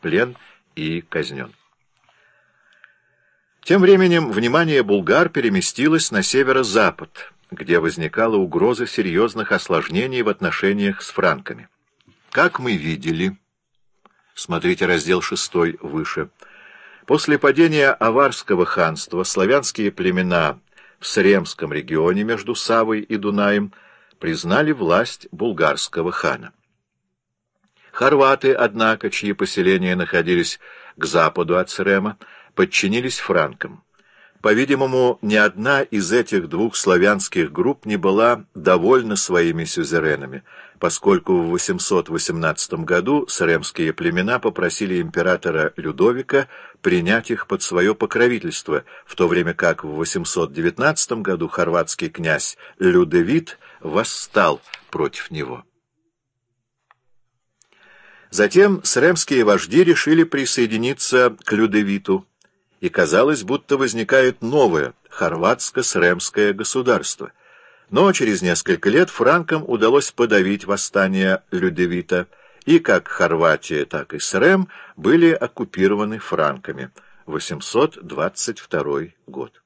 плен и казнен. Тем временем внимание булгар переместилось на северо-запад, где возникала угроза серьезных осложнений в отношениях с франками. Как мы видели, смотрите раздел 6 выше, после падения Аварского ханства славянские племена в Сремском регионе между Савой и Дунаем признали власть булгарского хана. Хорваты, однако, чьи поселения находились к западу от Срема, подчинились франкам. По-видимому, ни одна из этих двух славянских групп не была довольна своими сюзеренами, поскольку в 818 году сремские племена попросили императора Людовика принять их под свое покровительство, в то время как в 819 году хорватский князь Людовит восстал против него. Затем сремские вожди решили присоединиться к Людовиту, и казалось, будто возникает новое хорватско-сремское государство. Но через несколько лет франкам удалось подавить восстание Людовита, и как Хорватия, так и Срем были оккупированы франками. 822 год.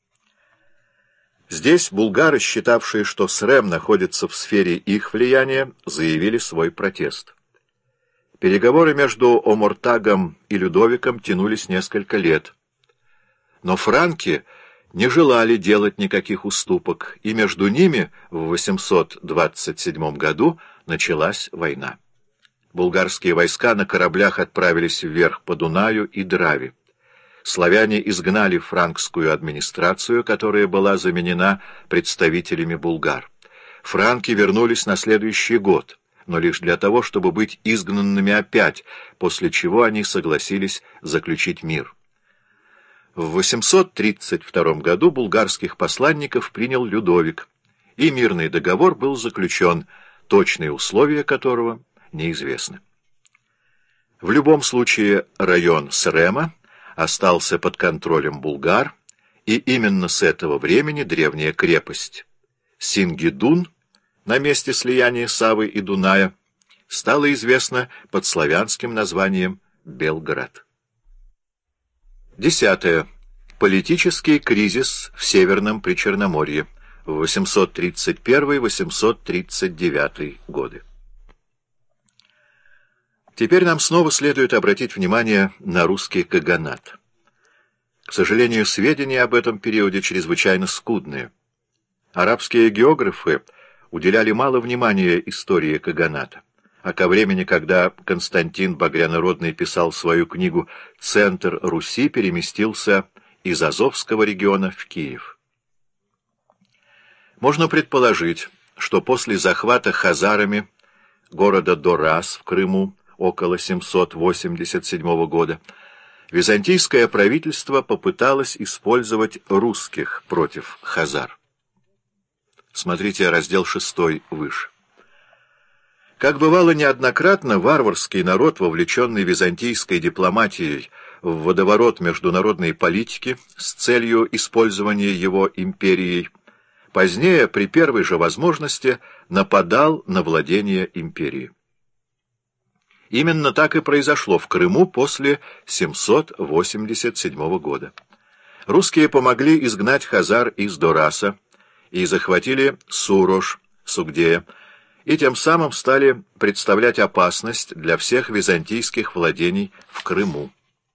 Здесь булгары, считавшие, что Срем находится в сфере их влияния, заявили свой протест. Переговоры между Омуртагом и Людовиком тянулись несколько лет. Но франки не желали делать никаких уступок, и между ними в 827 году началась война. Булгарские войска на кораблях отправились вверх по Дунаю и Драви. Славяне изгнали франкскую администрацию, которая была заменена представителями булгар. Франки вернулись на следующий год, но лишь для того, чтобы быть изгнанными опять, после чего они согласились заключить мир. В 832 году булгарских посланников принял Людовик, и мирный договор был заключен, точные условия которого неизвестны. В любом случае район Срема остался под контролем булгар, и именно с этого времени древняя крепость Сингидун на месте слияния Савы и Дуная стала известна под славянским названием Белград. 10. Политический кризис в Северном Причерноморье в 831-839 годы. Теперь нам снова следует обратить внимание на русский каганат. К сожалению, сведения об этом периоде чрезвычайно скудные. Арабские географы уделяли мало внимания истории каганата, а ко времени, когда Константин Багрянородный писал свою книгу «Центр Руси», переместился из Азовского региона в Киев. Можно предположить, что после захвата хазарами города Дорас в Крыму около 787 года византийское правительство попыталось использовать русских против хазар. Смотрите раздел 6 выше. Как бывало неоднократно, варварский народ, вовлеченный византийской дипломатией в водоворот международной политики с целью использования его империей, позднее, при первой же возможности, нападал на владение империи. Именно так и произошло в Крыму после 787 года. Русские помогли изгнать хазар из Дораса и захватили Сурож, Сугдея, и тем самым стали представлять опасность для всех византийских владений в Крыму.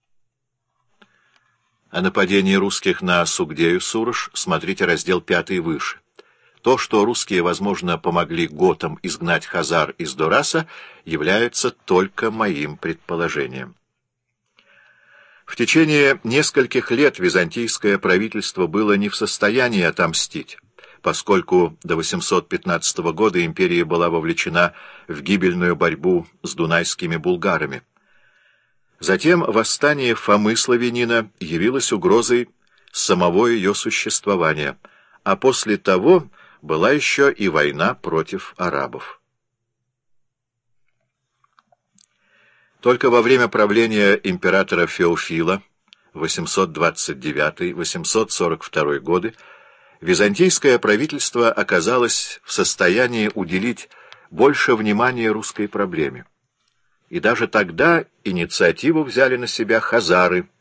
О нападении русских на Сугдею-Сурож смотрите раздел 5 выше. То, что русские, возможно, помогли готам изгнать хазар из Дораса, является только моим предположением. В течение нескольких лет византийское правительство было не в состоянии отомстить, поскольку до 815 года империя была вовлечена в гибельную борьбу с дунайскими булгарами. Затем восстание Фомы Славянина явилось угрозой самого ее существования, а после того была еще и война против арабов. Только во время правления императора Феофила 829-842 годы византийское правительство оказалось в состоянии уделить больше внимания русской проблеме. и даже тогда инициативу взяли на себя хазары,